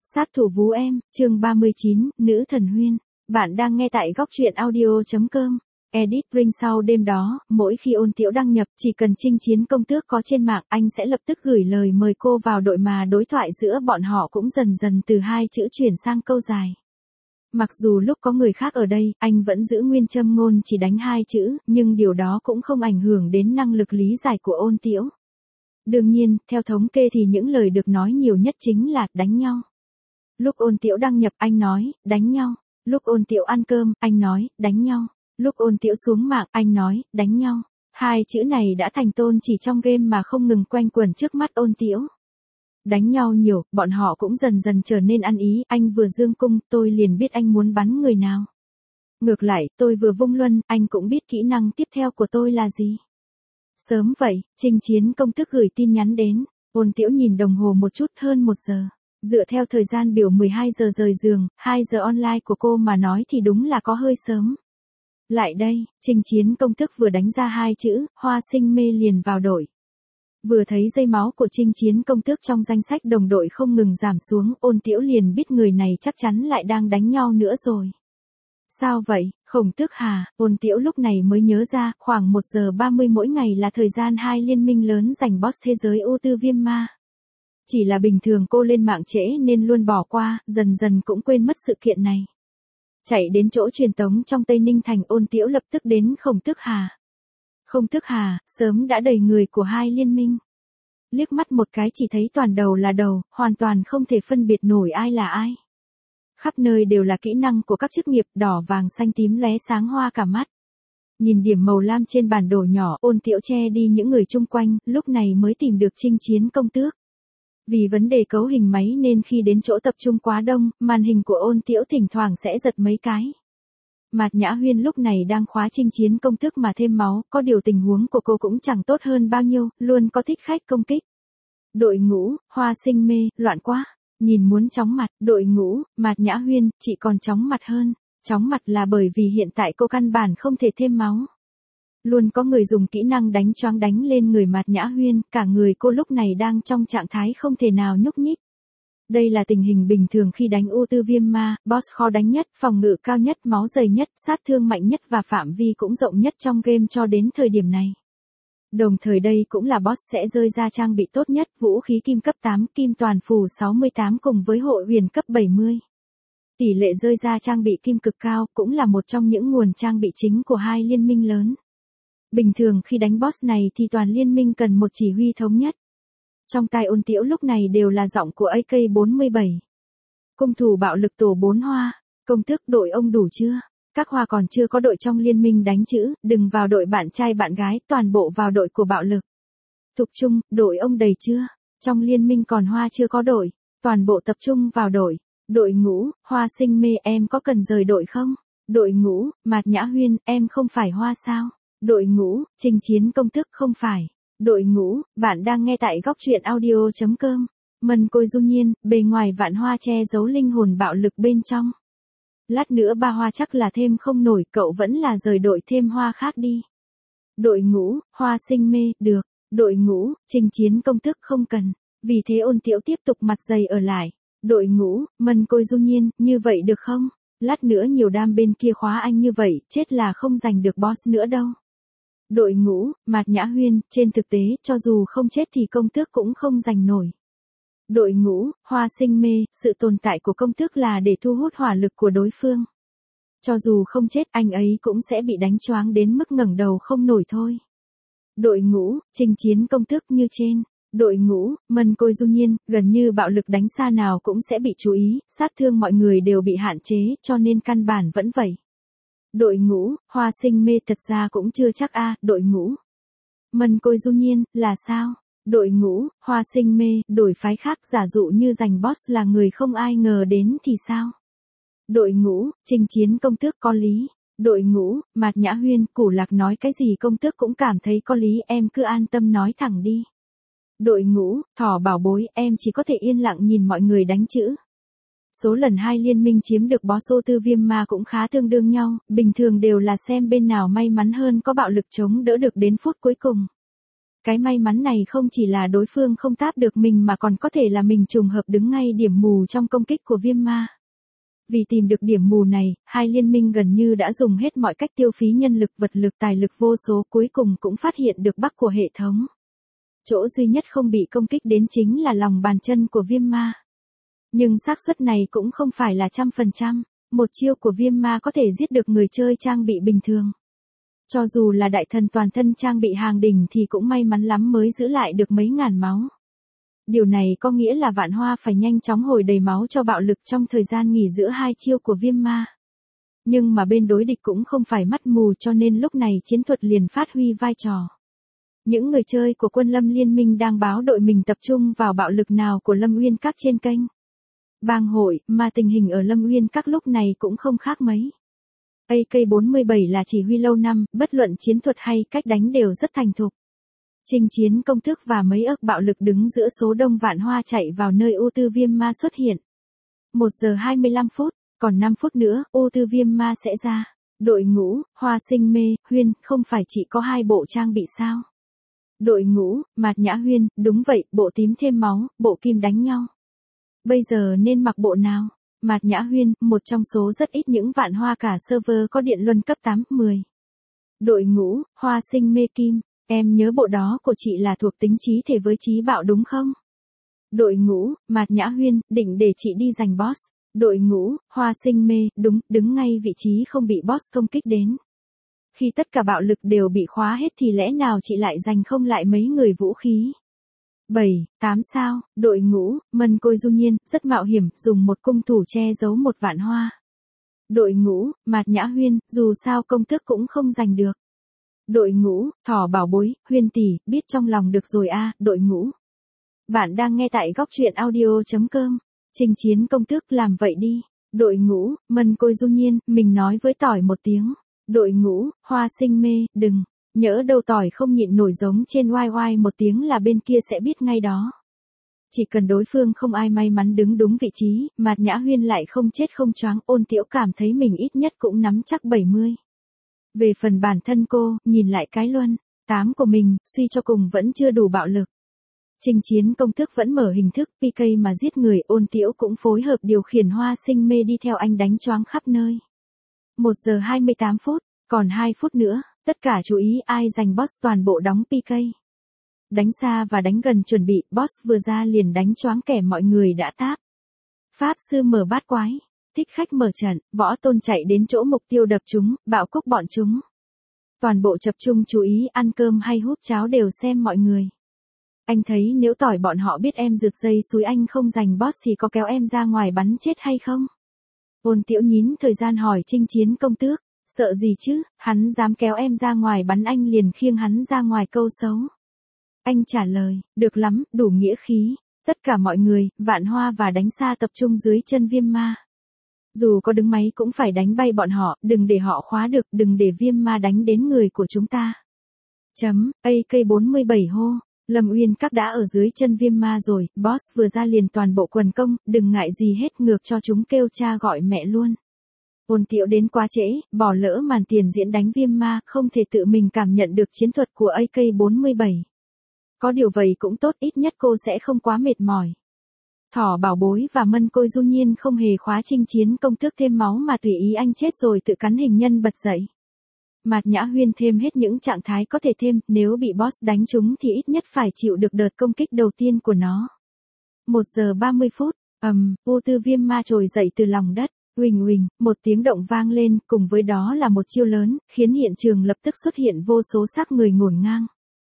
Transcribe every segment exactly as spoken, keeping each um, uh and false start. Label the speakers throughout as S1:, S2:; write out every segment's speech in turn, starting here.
S1: Sát thủ Vú Em, chương ba mươi chín, Nữ Thần Huyên. Bạn đang nghe tại góc truyện audio.com. Edit Ring sau đêm đó, mỗi khi Ôn Tiễu đăng nhập, chỉ cần chinh chiến công tước có trên mạng, anh sẽ lập tức gửi lời mời cô vào đội mà đối thoại giữa bọn họ cũng dần dần từ hai chữ chuyển sang câu dài. Mặc dù lúc có người khác ở đây, anh vẫn giữ nguyên châm ngôn chỉ đánh hai chữ, nhưng điều đó cũng không ảnh hưởng đến năng lực lý giải của Ôn Tiễu. Đương nhiên, theo thống kê thì những lời được nói nhiều nhất chính là đánh nhau. Lúc Ôn Tiễu đăng nhập anh nói, đánh nhau. Lúc Ôn Tiễu ăn cơm, anh nói, đánh nhau. Lúc Ôn Tiễu xuống mạng, anh nói, đánh nhau. Hai chữ này đã thành tôn chỉ trong game mà không ngừng quanh quẩn trước mắt Ôn Tiễu. Đánh nhau nhiều, bọn họ cũng dần dần trở nên ăn ý, anh vừa dương cung, tôi liền biết anh muốn bắn người nào. Ngược lại, tôi vừa vung luân, anh cũng biết kỹ năng tiếp theo của tôi là gì. Sớm vậy, chinh chiến công tước gửi tin nhắn đến, Ôn Tiễu nhìn đồng hồ một chút hơn một giờ. Dựa theo thời gian biểu mười hai giờ rời giường, hai giờ online của cô mà nói thì đúng là có hơi sớm. Lại đây, chinh chiến công tước vừa đánh ra hai chữ, Hoa Sinh Mê liền vào đội. Vừa thấy dây máu của chinh chiến công tước trong danh sách đồng đội không ngừng giảm xuống, Ôn Tiễu liền biết người này chắc chắn lại đang đánh nhau nữa rồi. Sao vậy, Khổng Tước Hà, Ôn Tiễu lúc này mới nhớ ra, khoảng một giờ ba mươi mỗi ngày là thời gian hai liên minh lớn giành boss thế giới ưu tư viêm ma. Chỉ là bình thường cô lên mạng trễ nên luôn bỏ qua, dần dần cũng quên mất sự kiện này. Chạy đến chỗ truyền tống trong Tây Ninh Thành, Ôn Tiễu lập tức đến Khổng Tước Hà. Khổng Tước Hà, sớm đã đầy người của hai liên minh. Liếc mắt một cái chỉ thấy toàn đầu là đầu, hoàn toàn không thể phân biệt nổi ai là ai. Khắp nơi đều là kỹ năng của các chức nghiệp, đỏ vàng xanh tím lóe sáng hoa cả mắt. Nhìn điểm màu lam trên bản đồ nhỏ, Ôn Tiễu che đi những người chung quanh, lúc này mới tìm được chinh chiến công tước. Vì vấn đề cấu hình máy nên khi đến chỗ tập trung quá đông, màn hình của Ôn Tiễu thỉnh thoảng sẽ giật mấy cái. Mạt Nhã Huyên lúc này đang khóa chinh chiến công tước mà thêm máu, có điều tình huống của cô cũng chẳng tốt hơn bao nhiêu, luôn có thích khách công kích. Đội ngũ, Hoa Sinh Mê, loạn quá. Nhìn muốn chóng mặt, đội ngũ, Mạt Nhã Huyên, chị còn chóng mặt hơn. Chóng mặt là bởi vì hiện tại cô căn bản không thể thêm máu. Luôn có người dùng kỹ năng đánh choáng đánh lên người Mạt Nhã Huyên, cả người cô lúc này đang trong trạng thái không thể nào nhúc nhích. Đây là tình hình bình thường khi đánh ưu tư viêm ma, boss khó đánh nhất, phòng ngự cao nhất, máu dày nhất, sát thương mạnh nhất và phạm vi cũng rộng nhất trong game cho đến thời điểm này. Đồng thời đây cũng là boss sẽ rơi ra trang bị tốt nhất, vũ khí kim cấp tám, kim toàn phù sáu mươi tám cùng với hội huyền cấp bảy mươi. Tỷ lệ rơi ra trang bị kim cực cao cũng là một trong những nguồn trang bị chính của hai liên minh lớn. Bình thường khi đánh boss này thì toàn liên minh cần một chỉ huy thống nhất. Trong tai Ôn Tiễu lúc này đều là giọng của A K bốn mươi bảy. Cung thủ bạo lực tổ bốn Hoa, công tước đội ông đủ chưa? Các Hoa còn chưa có đội trong liên minh đánh chữ, đừng vào đội bạn trai bạn gái, toàn bộ vào đội của bạo lực. Thục Trung, đội ông đầy chưa? Trong liên minh còn Hoa chưa có đội, toàn bộ tập trung vào đội. Đội ngũ, Hoa Sinh Mê, em có cần rời đội không? Đội ngũ, Mạt Nhã Huyên, em không phải Hoa sao? Đội ngũ, chinh chiến công tước không phải. Đội ngũ, bạn đang nghe tại góc truyện audio.com. Mân Côi Du Nhiên, bề ngoài vạn hoa che giấu linh hồn bạo lực bên trong. Lát nữa ba Hoa chắc là thêm không nổi, cậu vẫn là rời đội thêm Hoa khác đi. Đội ngũ, Hoa Sinh Mê, được. Đội ngũ, chinh chiến công tước không cần. Vì thế Ôn Tiễu tiếp tục mặt dày ở lại. Đội ngũ, Mân Côi Du Nhiên, như vậy được không? Lát nữa nhiều đam bên kia khóa anh như vậy, chết là không giành được boss nữa đâu. Đội ngũ, Mạt Nhã Huyên, trên thực tế, cho dù không chết thì công tước cũng không giành nổi. Đội ngũ, Hoa Sinh Mê, sự tồn tại của công tước là để thu hút hỏa lực của đối phương. Cho dù không chết, anh ấy cũng sẽ bị đánh choáng đến mức ngẩng đầu không nổi thôi. Đội ngũ, chinh chiến công tước như trên. Đội ngũ, Mân Côi Du Nhiên, gần như bạo lực đánh xa nào cũng sẽ bị chú ý, sát thương mọi người đều bị hạn chế, cho nên căn bản vẫn vậy. Đội ngũ, Hoa Sinh Mê thật ra cũng chưa chắc a, đội ngũ. Mân Côi Du Nhiên, là sao? Đội ngũ, Hoa Sinh Mê, đổi phái khác giả dụ như giành boss là người không ai ngờ đến thì sao? Đội ngũ, chinh chiến công tước có lý. Đội ngũ, Mạt Nhã Huyên, Củ Lạc nói cái gì công tước cũng cảm thấy có lý, em cứ an tâm nói thẳng đi. Đội ngũ, Thỏ Bảo Bối, em chỉ có thể yên lặng nhìn mọi người đánh chữ. Số lần hai liên minh chiếm được boss ô tư viêm ma cũng khá tương đương nhau, bình thường đều là xem bên nào may mắn hơn có bạo lực chống đỡ được đến phút cuối cùng. cái may mắn này không chỉ là đối phương không táp được mình mà còn có thể là mình trùng hợp đứng ngay điểm mù trong công kích của viêm ma. Vì tìm được điểm mù này, hai liên minh gần như đã dùng hết mọi cách tiêu phí nhân lực, vật lực, tài lực vô số, cuối cùng cũng phát hiện được bug của hệ thống. Chỗ duy nhất không bị công kích đến chính là lòng bàn chân của viêm ma. Nhưng xác suất này cũng không phải là trăm phần trăm, một chiêu của viêm ma có thể giết được người chơi trang bị bình thường. Cho dù là đại thần toàn thân trang bị hàng đỉnh thì cũng may mắn lắm mới giữ lại được mấy ngàn máu. Điều này có nghĩa là Vạn Hoa phải nhanh chóng hồi đầy máu cho bạo lực trong thời gian nghỉ giữa hai chiêu của viêm ma. Nhưng mà bên đối địch cũng không phải mắt mù cho nên lúc này chiến thuật liền phát huy vai trò. Những người chơi của quân Lâm Liên minh đang báo đội mình tập trung vào bạo lực nào của Lâm Uyên Các trên kênh Bang hội, mà tình hình ở Lâm Uyên Các lúc này cũng không khác mấy. a ca bốn mươi bảy là chỉ huy lâu năm, bất luận chiến thuật hay cách đánh đều rất thành thục. Chinh chiến công tước và mấy ức bạo lực đứng giữa số đông Vạn Hoa chạy vào nơi U Tư Viêm Ma xuất hiện. một giờ hai mươi lăm phút, còn năm phút nữa, U Tư Viêm Ma sẽ ra. Đội ngũ, Hoa Sinh Mê, Huyên, không phải chỉ có hai bộ trang bị sao? Đội ngũ, Mạt Nhã Huyên, đúng vậy, bộ tím thêm máu, bộ kim đánh nhau. Bây giờ nên mặc bộ nào? Mạt Nhã Huyên, một trong số rất ít những Vạn Hoa cả server có điện luân cấp tám, mười. Đội ngũ, Hoa Sinh Mê Kim, em nhớ bộ đó của chị là thuộc tính trí thể với trí bạo đúng không? Đội ngũ, Mạt Nhã Huyên, định để chị đi giành boss. Đội ngũ, Hoa Sinh Mê, đúng, đứng ngay vị trí không bị boss công kích đến. Khi tất cả bạo lực đều bị khóa hết thì lẽ nào chị lại giành không lại mấy người vũ khí? bảy, tám sao, đội ngũ, Mân Côi Du Nhiên, rất mạo hiểm, dùng một cung thủ che giấu một Vạn Hoa. Đội ngũ, Mạt Nhã Huyên, dù sao công tước cũng không giành được. Đội ngũ, Thỏ Bảo Bối, Huyên tỷ, biết trong lòng được rồi a, đội ngũ. Bạn đang nghe tại góc truyện audio chấm com. Chinh chiến công tước làm vậy đi. Đội ngũ, Mân Côi Du Nhiên, mình nói với tỏi một tiếng. Đội ngũ, Hoa Sinh Mê, đừng. Nhỡ đâu tỏi không nhịn nổi giống trên oai oai một tiếng là bên kia sẽ biết ngay đó. Chỉ cần đối phương không ai may mắn đứng đúng vị trí, Mạt Nhã Huyên lại không chết không choáng, Ôn Tiễu cảm thấy mình ít nhất cũng nắm chắc bảy mươi. Về phần bản thân cô, nhìn lại cái luân tám của mình, suy cho cùng vẫn chưa đủ bạo lực. Chinh chiến công tước vẫn mở hình thức pê ca mà giết người, Ôn Tiễu cũng phối hợp điều khiển Hoa Sinh Mê đi theo anh đánh choáng khắp nơi. một giờ hai mươi tám phút, còn hai phút nữa, tất cả chú ý ai giành boss toàn bộ đóng pê ca. Đánh xa và đánh gần chuẩn bị, boss vừa ra liền đánh choáng kẻ mọi người đã táp. Pháp sư mở bát quái, thích khách mở trận, võ tôn chạy đến chỗ mục tiêu đập chúng, bạo cúc bọn chúng. Toàn bộ tập trung chú ý ăn cơm hay hút cháo đều xem mọi người. Anh thấy nếu tỏi bọn họ biết em rượt dây suối anh không giành boss thì có kéo em ra ngoài bắn chết hay không? Ôn Tiễu nhín thời gian hỏi chinh chiến công tước, sợ gì chứ, hắn dám kéo em ra ngoài bắn anh liền khiêng hắn ra ngoài câu xấu. Anh trả lời, được lắm, đủ nghĩa khí. Tất cả mọi người, Vạn Hoa và đánh xa tập trung dưới chân viêm ma. Dù có đứng máy cũng phải đánh bay bọn họ, đừng để họ khóa được, đừng để viêm ma đánh đến người của chúng ta. Chấm, a ca bốn mươi bảy hô, Lâm Uyên Các đã ở dưới chân viêm ma rồi, boss vừa ra liền toàn bộ quần công, đừng ngại gì hết, ngược cho chúng kêu cha gọi mẹ luôn. Ôn Tiễu đến quá trễ, bỏ lỡ màn tiền diễn đánh viêm ma, không thể tự mình cảm nhận được chiến thuật của a ca bốn mươi bảy. Có điều vậy cũng tốt, ít nhất cô sẽ không quá mệt mỏi. Thỏ Bảo Bối và Mân Côi Du Nhiên không hề khóa chinh chiến công tước thêm máu mà tùy ý anh chết rồi tự cắn hình nhân bật dậy. Mạt Nhã Huyên thêm hết những trạng thái có thể thêm, nếu bị boss đánh trúng thì ít nhất phải chịu được đợt công kích đầu tiên của nó. một giờ ba mươi phút, ầm, um, U Tư Viêm Ma trồi dậy từ lòng đất, uỳnh uỳnh, một tiếng động vang lên, cùng với đó là một chiêu lớn, khiến hiện trường lập tức xuất hiện vô số xác người ngổn ngang.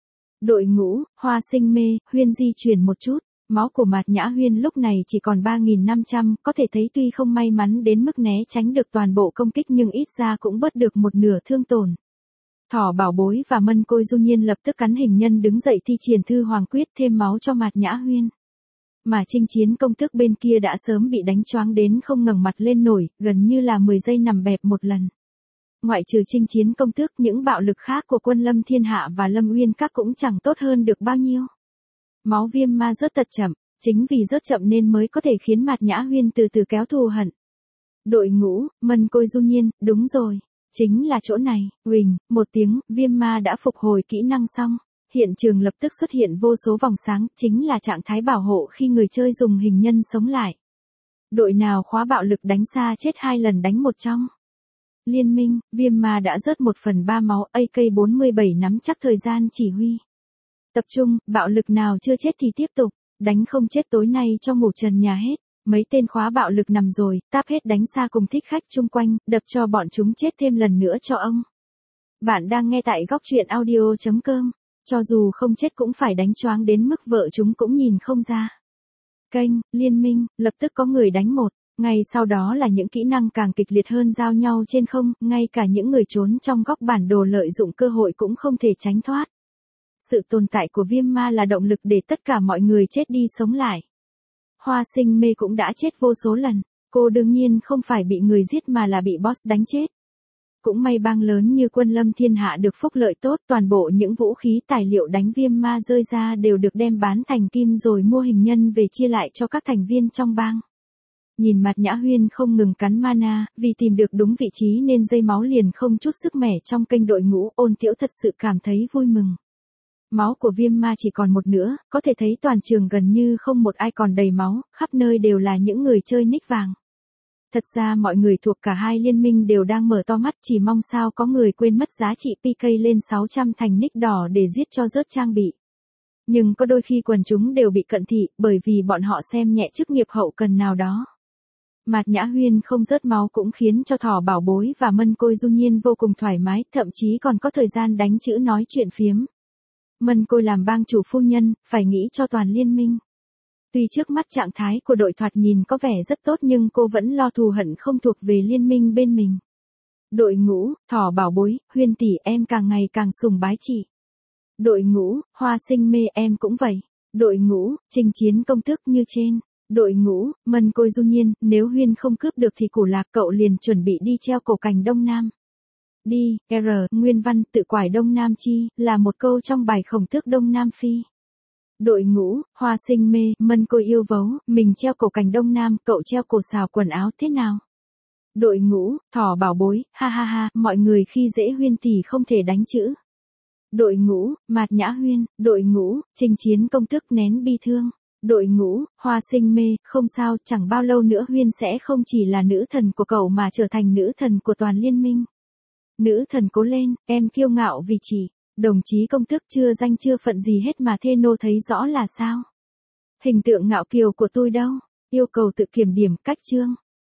S1: Đội ngũ, Hoa Sinh Mê, Huyên di chuyển một chút, máu của Mạt Nhã Huyên lúc này chỉ còn ba nghìn năm trăm, có thể thấy tuy không may mắn đến mức né tránh được toàn bộ công kích nhưng ít ra cũng bớt được một nửa thương tổn. Thỏ Bảo Bối và Mân Côi Du Nhiên lập tức cắn hình nhân đứng dậy thi triển Thư Hoàng Quyết thêm máu cho Mạt Nhã Huyên. Mà chinh chiến công tước bên kia đã sớm bị đánh choáng đến không ngẩng mặt lên nổi, gần như là mười giây nằm bẹp một lần. Ngoại trừ chinh chiến công tước, những bạo lực khác của quân Lâm Thiên Hạ và Lâm Uyên Các cũng chẳng tốt hơn được bao nhiêu. Máu viêm ma rớt thật chậm, chính vì rớt chậm nên mới có thể khiến Mạt Nhã Huyên từ từ kéo thù hận. Đội ngũ, Mân Côi Du Nhiên, đúng rồi, chính là chỗ này, uỳnh, một tiếng, viêm ma đã phục hồi kỹ năng xong. Hiện trường lập tức xuất hiện vô số vòng sáng, chính là trạng thái bảo hộ khi người chơi dùng hình nhân sống lại. Đội nào khóa bạo lực đánh xa chết hai lần đánh một trong. Liên minh, Viêm Ma đã rớt một phần ba máu, A K bốn mươi bảy nắm chắc thời gian chỉ huy. Tập trung, bạo lực nào chưa chết thì tiếp tục, đánh không chết tối nay cho ngủ trần nhà hết. Mấy tên khóa bạo lực nằm rồi, táp hết đánh xa cùng thích khách chung quanh, đập cho bọn chúng chết thêm lần nữa cho ông. Bạn đang nghe tại góc truyện audio chấm com. Cho dù không chết cũng phải đánh choáng đến mức vợ chúng cũng nhìn không ra. Kênh, liên minh, lập tức có người đánh một. Ngay sau đó là những kỹ năng càng kịch liệt hơn giao nhau trên không, ngay cả những người trốn trong góc bản đồ lợi dụng cơ hội cũng không thể tránh thoát. Sự tồn tại của Viêm Ma là động lực để tất cả mọi người chết đi sống lại. Hoa Sinh Mê cũng đã chết vô số lần, cô đương nhiên không phải bị người giết mà là bị boss đánh chết. Cũng may bang lớn như Quân Lâm Thiên Hạ được phúc lợi tốt, toàn bộ những vũ khí tài liệu đánh Viêm Ma rơi ra đều được đem bán thành kim rồi mua hình nhân về chia lại cho các thành viên trong bang. Nhìn mặt Nhã Huyên không ngừng cắn mana, vì tìm được đúng vị trí nên dây máu liền không chút sức mẻ trong kênh đội ngũ, Ôn Tiễu thật sự cảm thấy vui mừng. Máu của Viêm Ma chỉ còn một nữa, có thể thấy toàn trường gần như không một ai còn đầy máu, khắp nơi đều là những người chơi nick vàng. Thật ra mọi người thuộc cả hai liên minh đều đang mở to mắt, chỉ mong sao có người quên mất giá trị pê ca lên sáu trăm thành nick đỏ để giết cho rớt trang bị. Nhưng có đôi khi quần chúng đều bị cận thị, bởi vì bọn họ xem nhẹ chức nghiệp hậu cần nào đó. Mạt Nhã Huyên không rớt máu cũng khiến cho Thỏ Bảo Bối và Mân Côi Du Nhiên vô cùng thoải mái, thậm chí còn có thời gian đánh chữ nói chuyện phiếm. Mân Côi làm bang chủ phu nhân, phải nghĩ cho toàn liên minh. Tuy trước mắt trạng thái của đội thoạt nhìn có vẻ rất tốt nhưng cô vẫn lo thù hận không thuộc về liên minh bên mình. Đội ngũ, Thỏ Bảo Bối, Huyên tỷ em càng ngày càng sùng bái chị. Đội ngũ, Hoa Sinh Mê em cũng vậy. Đội ngũ, Trình Chiến Công Tước như trên. Đội ngũ, Mân Côi Du Nhiên, nếu Huyên không cướp được thì Củ Lạc cậu liền chuẩn bị đi treo cổ cành Đông Nam. Đi, R, nguyên văn, tự quải Đông Nam chi, là một câu trong bài Khổng Tước Đông Nam Phi. Đội ngũ, Hoa Sinh Mê, Mân Côi yêu vấu, mình treo cổ cành Đông Nam, cậu treo cổ xào quần áo thế nào? Đội ngũ, Thỏ Bảo Bối, ha ha ha, mọi người khi dễ Huyên thì không thể đánh chữ. Đội ngũ, Mạt Nhã Huyên, đội ngũ, Trình Chiến Công Tước nén bi thương. Đội ngũ, Hoa Sinh Mê, không sao, chẳng bao lâu nữa Huyên sẽ không chỉ là nữ thần của cậu mà trở thành nữ thần của toàn liên minh. Nữ thần cố lên, em kiêu ngạo vì chỉ, đồng chí Công Tước chưa danh chưa phận gì hết mà thê nô thấy rõ là sao. Hình tượng ngạo kiều của tôi đâu, yêu cầu tự kiểm điểm cách chương.